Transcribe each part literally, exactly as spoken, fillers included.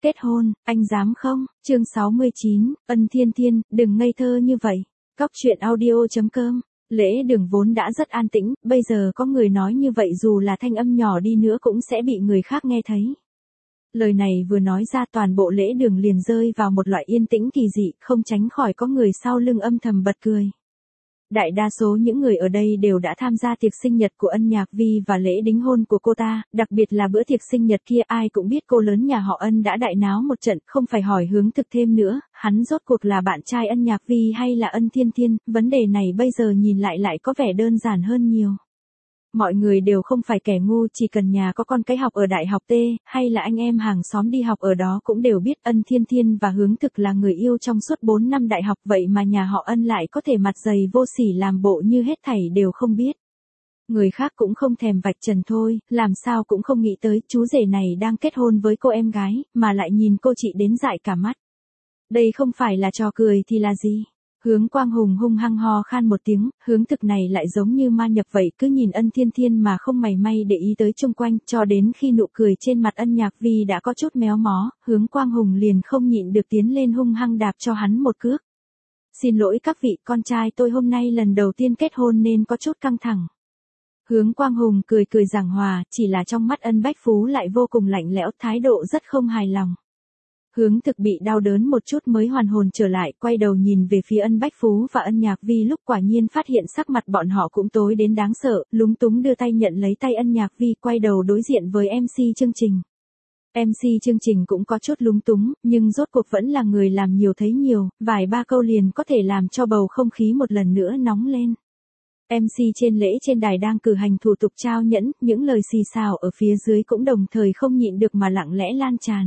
kết hôn, anh dám không? Chương sáu mươi chín, Ân Thiên Thiên, đừng ngây thơ như vậy. Cóc truyện audio chấm com. Lễ đường vốn đã rất an tĩnh, bây giờ có người nói như vậy dù là thanh âm nhỏ đi nữa cũng sẽ bị người khác nghe thấy. Lời này vừa nói ra toàn bộ lễ đường liền rơi vào một loại yên tĩnh kỳ dị, không tránh khỏi có người sau lưng âm thầm bật cười. Đại đa số những người ở đây đều đã tham gia tiệc sinh nhật của Ân Nhạc Vi và lễ đính hôn của cô ta, đặc biệt là bữa tiệc sinh nhật kia ai cũng biết cô lớn nhà họ Ân đã đại náo một trận, không phải hỏi hướng thực thêm nữa, hắn rốt cuộc là bạn trai Ân Nhạc Vi hay là Ân Thiên Thiên, vấn đề này bây giờ nhìn lại lại có vẻ đơn giản hơn nhiều. Mọi người đều không phải kẻ ngu, chỉ cần nhà có con cái học ở đại học T, hay là anh em hàng xóm đi học ở đó cũng đều biết Ân Thiên Thiên và Hướng Thực là người yêu trong suốt bốn năm đại học, vậy mà nhà họ Ân lại có thể mặt dày vô sỉ làm bộ như hết thảy đều không biết. Người khác cũng không thèm vạch trần thôi, làm sao cũng không nghĩ tới chú rể này đang kết hôn với cô em gái, mà lại nhìn cô chị đến dại cả mắt. Đây không phải là trò cười thì là gì? Hướng Quang Hùng hung hăng ho khan một tiếng, Hướng Thực này lại giống như ma nhập vậy, cứ nhìn Ân Thiên Thiên mà không mảy may để ý tới chung quanh, cho đến khi nụ cười trên mặt Ân Nhạc Vi đã có chút méo mó, Hướng Quang Hùng liền không nhịn được tiến lên hung hăng đạp cho hắn một cước. Xin lỗi các vị, con trai tôi hôm nay lần đầu tiên kết hôn nên có chút căng thẳng. Hướng Quang Hùng cười cười giảng hòa, chỉ là trong mắt Ân Bách Phú lại vô cùng lạnh lẽo, thái độ rất không hài lòng. Hướng Thực bị đau đớn một chút mới hoàn hồn trở lại, quay đầu nhìn về phía Ân Bách Phú và Ân Nhạc Vi, lúc quả nhiên phát hiện sắc mặt bọn họ cũng tối đến đáng sợ, lúng túng đưa tay nhận lấy tay Ân Nhạc Vi, quay đầu đối diện với em xê chương trình. em xê chương trình cũng có chút lúng túng, nhưng rốt cuộc vẫn là người làm nhiều thấy nhiều, vài ba câu liền có thể làm cho bầu không khí một lần nữa nóng lên. em xê trên lễ trên đài đang cử hành thủ tục trao nhẫn, những lời xì xào ở phía dưới cũng đồng thời không nhịn được mà lặng lẽ lan tràn.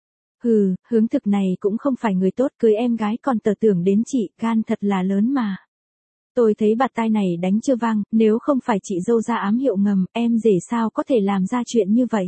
Hừ, Hướng Thực này cũng không phải người tốt, cưới em gái còn tờ tưởng đến chị, gan thật là lớn mà. Tôi thấy bạt tai này đánh chưa vang, nếu không phải chị dâu ra ám hiệu ngầm, em rể sao có thể làm ra chuyện như vậy.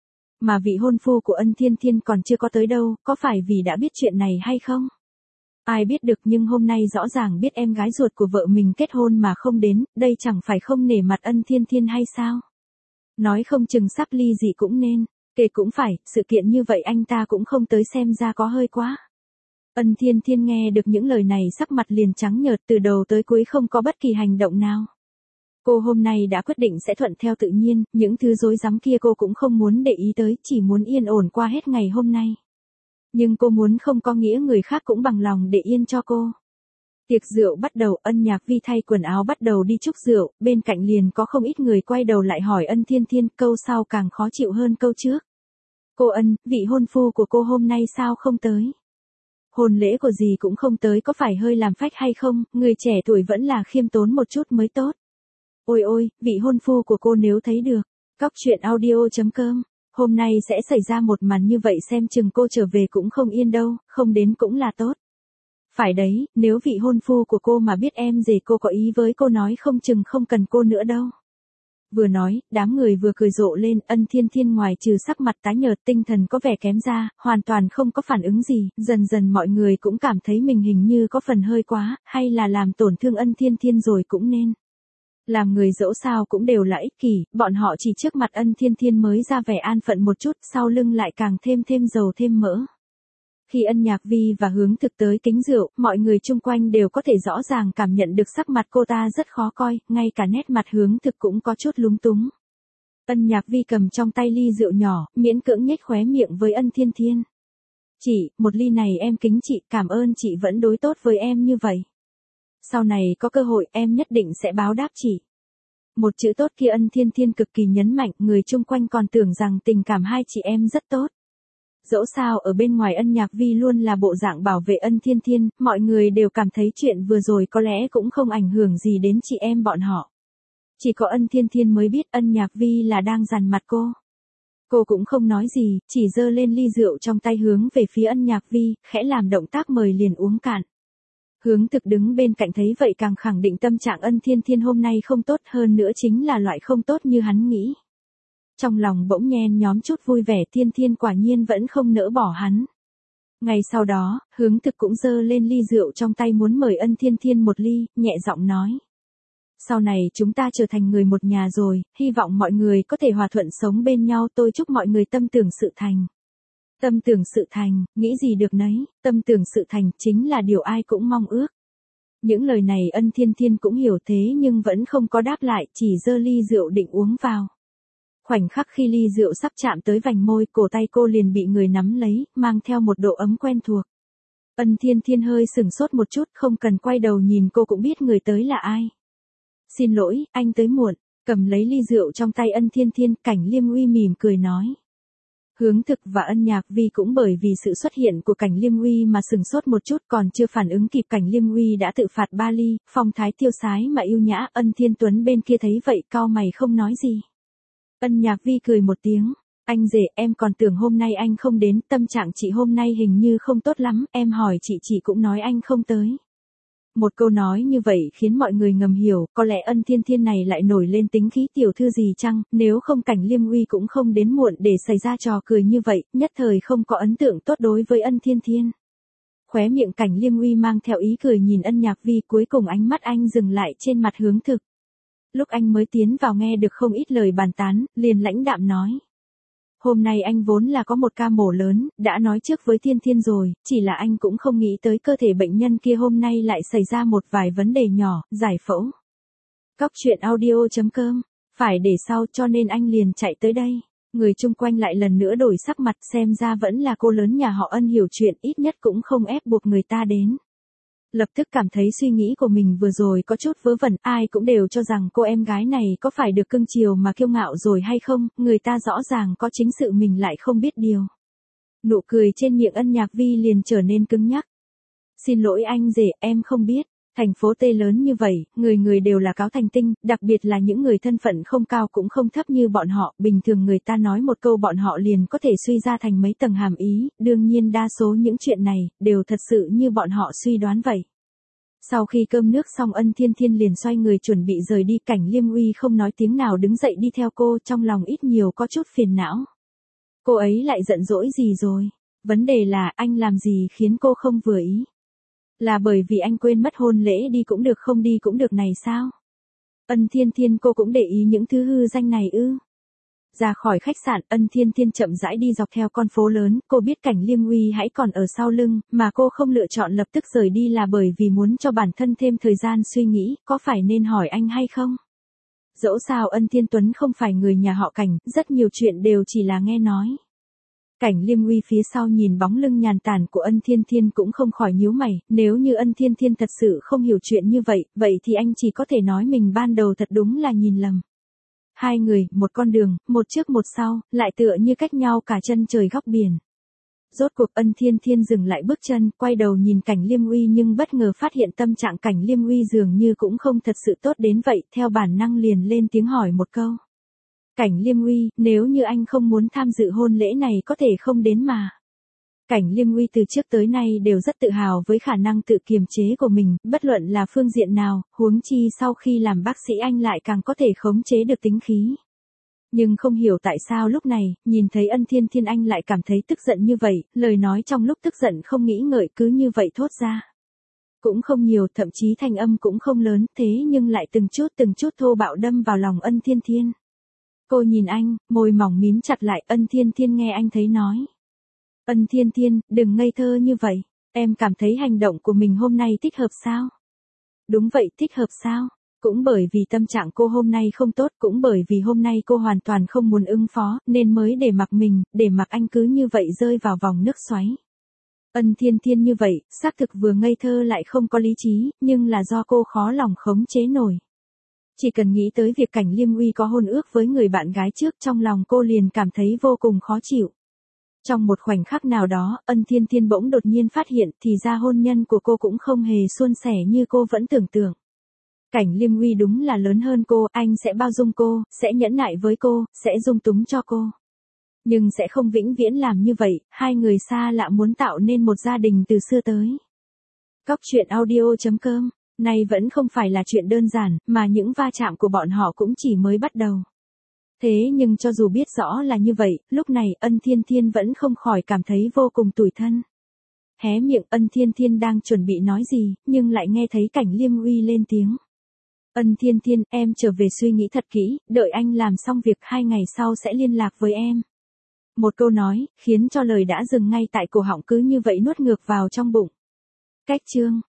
Mà vị hôn phu của Ân Thiên Thiên còn chưa có tới đâu, có phải vì đã biết chuyện này hay không? Ai biết được, nhưng hôm nay rõ ràng biết em gái ruột của vợ mình kết hôn mà không đến, đây chẳng phải không nể mặt Ân Thiên Thiên hay sao? Nói không chừng sắp ly dị cũng nên. Kể cũng phải, sự kiện như vậy anh ta cũng không tới xem ra có hơi quá. Ân Thiên Thiên nghe được những lời này sắc mặt liền trắng nhợt, từ đầu tới cuối không có bất kỳ hành động nào. Cô hôm nay đã quyết định sẽ thuận theo tự nhiên, những thứ rối rắm kia cô cũng không muốn để ý tới, chỉ muốn yên ổn qua hết ngày hôm nay. Nhưng cô muốn không có nghĩa người khác cũng bằng lòng để yên cho cô. Tiệc rượu bắt đầu, Ân Nhạc Vi thay quần áo bắt đầu đi chúc rượu, bên cạnh liền có không ít người quay đầu lại hỏi Ân Thiên Thiên, câu sau càng khó chịu hơn câu trước. Cô Ân, vị hôn phu của cô hôm nay sao không tới? Hôn lễ của gì cũng không tới, có phải hơi làm phách hay không, người trẻ tuổi vẫn là khiêm tốn một chút mới tốt. Ôi ôi, vị hôn phu của cô nếu thấy được. Cóc truyện audio chấm com. Hôm nay sẽ xảy ra một màn như vậy, xem chừng cô trở về cũng không yên đâu, không đến cũng là tốt. Phải đấy, nếu vị hôn phu của cô mà biết em rể cô có ý với cô nói không chừng không cần cô nữa đâu. Vừa nói, đám người vừa cười rộ lên, Ân Thiên Thiên ngoài trừ sắc mặt tái nhợt tinh thần có vẻ kém ra, hoàn toàn không có phản ứng gì, dần dần mọi người cũng cảm thấy mình hình như có phần hơi quá, hay là làm tổn thương Ân Thiên Thiên rồi cũng nên. Làm người dẫu sao cũng đều là ích kỷ, bọn họ chỉ trước mặt Ân Thiên Thiên mới ra vẻ an phận một chút, sau lưng lại càng thêm thêm dầu thêm mỡ. Khi Ân Nhạc Vi và Hướng Thực tới kính rượu, mọi người chung quanh đều có thể rõ ràng cảm nhận được sắc mặt cô ta rất khó coi, ngay cả nét mặt Hướng Thực cũng có chút lúng túng. Ân Nhạc Vi cầm trong tay ly rượu nhỏ, miễn cưỡng nhếch khóe miệng với Ân Thiên Thiên. Chị, một ly này em kính chị, cảm ơn chị vẫn đối tốt với em như vậy. Sau này có cơ hội em nhất định sẽ báo đáp chị. Một chữ tốt kia Ân Thiên Thiên cực kỳ nhấn mạnh, người chung quanh còn tưởng rằng tình cảm hai chị em rất tốt. Dẫu sao ở bên ngoài Ân Nhạc Vi luôn là bộ dạng bảo vệ Ân Thiên Thiên, mọi người đều cảm thấy chuyện vừa rồi có lẽ cũng không ảnh hưởng gì đến chị em bọn họ. Chỉ có Ân Thiên Thiên mới biết Ân Nhạc Vi là đang dằn mặt cô. Cô cũng không nói gì, chỉ giơ lên ly rượu trong tay hướng về phía Ân Nhạc Vi, khẽ làm động tác mời liền uống cạn. Hướng Thực đứng bên cạnh thấy vậy càng khẳng định tâm trạng Ân Thiên Thiên hôm nay không tốt, hơn nữa chính là loại không tốt như hắn nghĩ. Trong lòng bỗng nhen nhóm chút vui vẻ, Thiên Thiên quả nhiên vẫn không nỡ bỏ hắn. Ngày sau đó, Hướng Thực cũng giơ lên ly rượu trong tay muốn mời Ân Thiên Thiên một ly, nhẹ giọng nói. Sau này chúng ta trở thành người một nhà rồi, hy vọng mọi người có thể hòa thuận sống bên nhau, tôi chúc mọi người tâm tưởng sự thành. Tâm tưởng sự thành, nghĩ gì được nấy, tâm tưởng sự thành chính là điều ai cũng mong ước. Những lời này Ân Thiên Thiên cũng hiểu thế nhưng vẫn không có đáp lại, chỉ giơ ly rượu định uống vào. Khoảnh khắc khi ly rượu sắp chạm tới vành môi, cổ tay cô liền bị người nắm lấy, mang theo một độ ấm quen thuộc. Ân Thiên Thiên hơi sừng sốt một chút, không cần quay đầu nhìn cô cũng biết người tới là ai. Xin lỗi, anh tới muộn. Cầm lấy ly rượu trong tay Ân Thiên Thiên, Cảnh Liêm Uy mỉm cười nói. Hướng Thực và Ân Nhạc Vi cũng bởi vì sự xuất hiện của Cảnh Liêm Uy mà sừng sốt một chút, còn chưa phản ứng kịp Cảnh Liêm Uy đã tự phạt ba ly, phong thái tiêu sái mà yêu nhã. Ân Thiên Tuấn bên kia thấy vậy cau mày không nói gì. Ân Nhạc Vi cười một tiếng. Anh rể, em còn tưởng hôm nay anh không đến, tâm trạng chị hôm nay hình như không tốt lắm, em hỏi chị chị cũng nói anh không tới. Một câu nói như vậy khiến mọi người ngầm hiểu, có lẽ Ân Thiên Thiên này lại nổi lên tính khí tiểu thư gì chăng, nếu không Cảnh Liêm Uy cũng không đến muộn để xảy ra trò cười như vậy, nhất thời không có ấn tượng tốt đối với Ân Thiên Thiên. Khóe miệng Cảnh Liêm Uy mang theo ý cười nhìn Ân Nhạc Vi, cuối cùng ánh mắt anh dừng lại trên mặt Hướng Thực. Lúc anh mới tiến vào nghe được không ít lời bàn tán, liền lãnh đạm nói. Hôm nay anh vốn là có một ca mổ lớn, đã nói trước với Thiên Thiên rồi, chỉ là anh cũng không nghĩ tới cơ thể bệnh nhân kia hôm nay lại xảy ra một vài vấn đề nhỏ, giải phẫu. Cóc truyện audio chấm com, phải để sau cho nên anh liền chạy tới đây. Người chung quanh lại lần nữa đổi sắc mặt, xem ra vẫn là cô lớn nhà họ Ân hiểu chuyện, ít nhất cũng không ép buộc người ta đến. Lập tức cảm thấy suy nghĩ của mình vừa rồi có chút vớ vẩn, ai cũng đều cho rằng cô em gái này có phải được cưng chiều mà kiêu ngạo rồi hay không, người ta rõ ràng có chính sự mình lại không biết điều. Nụ cười trên miệng Ân Nhạc Vi liền trở nên cứng nhắc. Xin lỗi anh rể, em không biết, thành phố T lớn như vậy, người người đều là cáo thành tinh, đặc biệt là những người thân phận không cao cũng không thấp như bọn họ, bình thường người ta nói một câu bọn họ liền có thể suy ra thành mấy tầng hàm ý, đương nhiên đa số những chuyện này, đều thật sự như bọn họ suy đoán vậy. Sau khi cơm nước xong Ân Thiên Thiên liền xoay người chuẩn bị rời đi, Cảnh Liêm Uy không nói tiếng nào đứng dậy đi theo cô, trong lòng ít nhiều có chút phiền não. Cô ấy lại giận dỗi gì rồi? Vấn đề là anh làm gì khiến cô không vừa ý? Là bởi vì anh quên mất hôn lễ đi cũng được không đi cũng được này sao? Ân Thiên Thiên cô cũng để ý những thứ hư danh này ư? Ra khỏi khách sạn, Ân Thiên Thiên chậm rãi đi dọc theo con phố lớn, cô biết Cảnh Liêm Uy hãy còn ở sau lưng, mà cô không lựa chọn lập tức rời đi là bởi vì muốn cho bản thân thêm thời gian suy nghĩ, có phải nên hỏi anh hay không? Dẫu sao Ân Thiên Tuấn không phải người nhà họ Cảnh, rất nhiều chuyện đều chỉ là nghe nói. Cảnh Liêm Uy phía sau nhìn bóng lưng nhàn tản của Ân Thiên Thiên cũng không khỏi nhíu mày, nếu như Ân Thiên Thiên thật sự không hiểu chuyện như vậy, vậy thì anh chỉ có thể nói mình ban đầu thật đúng là nhìn lầm. Hai người, một con đường, một trước một sau, lại tựa như cách nhau cả chân trời góc biển. Rốt cuộc Ân Thiên Thiên dừng lại bước chân, quay đầu nhìn Cảnh Liêm Uy nhưng bất ngờ phát hiện tâm trạng Cảnh Liêm Uy dường như cũng không thật sự tốt đến vậy, theo bản năng liền lên tiếng hỏi một câu. Cảnh Liêm Uy, nếu như anh không muốn tham dự hôn lễ này có thể không đến mà. Cảnh Liêm Uy từ trước tới nay đều rất tự hào với khả năng tự kiềm chế của mình, bất luận là phương diện nào, huống chi sau khi làm bác sĩ anh lại càng có thể khống chế được tính khí. Nhưng không hiểu tại sao lúc này, nhìn thấy Ân Thiên Thiên anh lại cảm thấy tức giận như vậy, lời nói trong lúc tức giận không nghĩ ngợi cứ như vậy thốt ra. Cũng không nhiều, thậm chí thanh âm cũng không lớn, thế nhưng lại từng chút từng chút thô bạo đâm vào lòng Ân Thiên Thiên. Cô nhìn anh, môi mỏng mím chặt lại, Ân Thiên Thiên nghe anh thấy nói. Ân Thiên Thiên, đừng ngây thơ như vậy, em cảm thấy hành động của mình hôm nay thích hợp sao? Đúng vậy, thích hợp sao? Cũng bởi vì tâm trạng cô hôm nay không tốt, cũng bởi vì hôm nay cô hoàn toàn không muốn ứng phó, nên mới để mặc mình, để mặc anh cứ như vậy rơi vào vòng nước xoáy. Ân Thiên Thiên như vậy, xác thực vừa ngây thơ lại không có lý trí, nhưng là do cô khó lòng khống chế nổi. Chỉ cần nghĩ tới việc Cảnh Liêm Uy có hôn ước với người bạn gái trước, trong lòng cô liền cảm thấy vô cùng khó chịu. Trong một khoảnh khắc nào đó, Ân Thiên Thiên bỗng đột nhiên phát hiện thì ra hôn nhân của cô cũng không hề suôn sẻ như cô vẫn tưởng tượng. Cảnh Liêm Uy đúng là lớn hơn cô, anh sẽ bao dung cô, sẽ nhẫn nại với cô, sẽ dung túng cho cô. Nhưng sẽ không vĩnh viễn làm như vậy, hai người xa lạ muốn tạo nên một gia đình từ xưa tới. Cóc truyện audio chấm com, này vẫn không phải là chuyện đơn giản, mà những va chạm của bọn họ cũng chỉ mới bắt đầu. Thế nhưng cho dù biết rõ là như vậy, lúc này Ân Thiên Thiên vẫn không khỏi cảm thấy vô cùng tủi thân. Hé miệng, Ân Thiên Thiên đang chuẩn bị nói gì, nhưng lại nghe thấy Cảnh Liêm Uy lên tiếng. Ân Thiên Thiên, em trở về suy nghĩ thật kỹ, đợi anh làm xong việc hai ngày sau sẽ liên lạc với em. Một câu nói, khiến cho lời đã dừng ngay tại cổ họng cứ như vậy nuốt ngược vào trong bụng. Cách chương.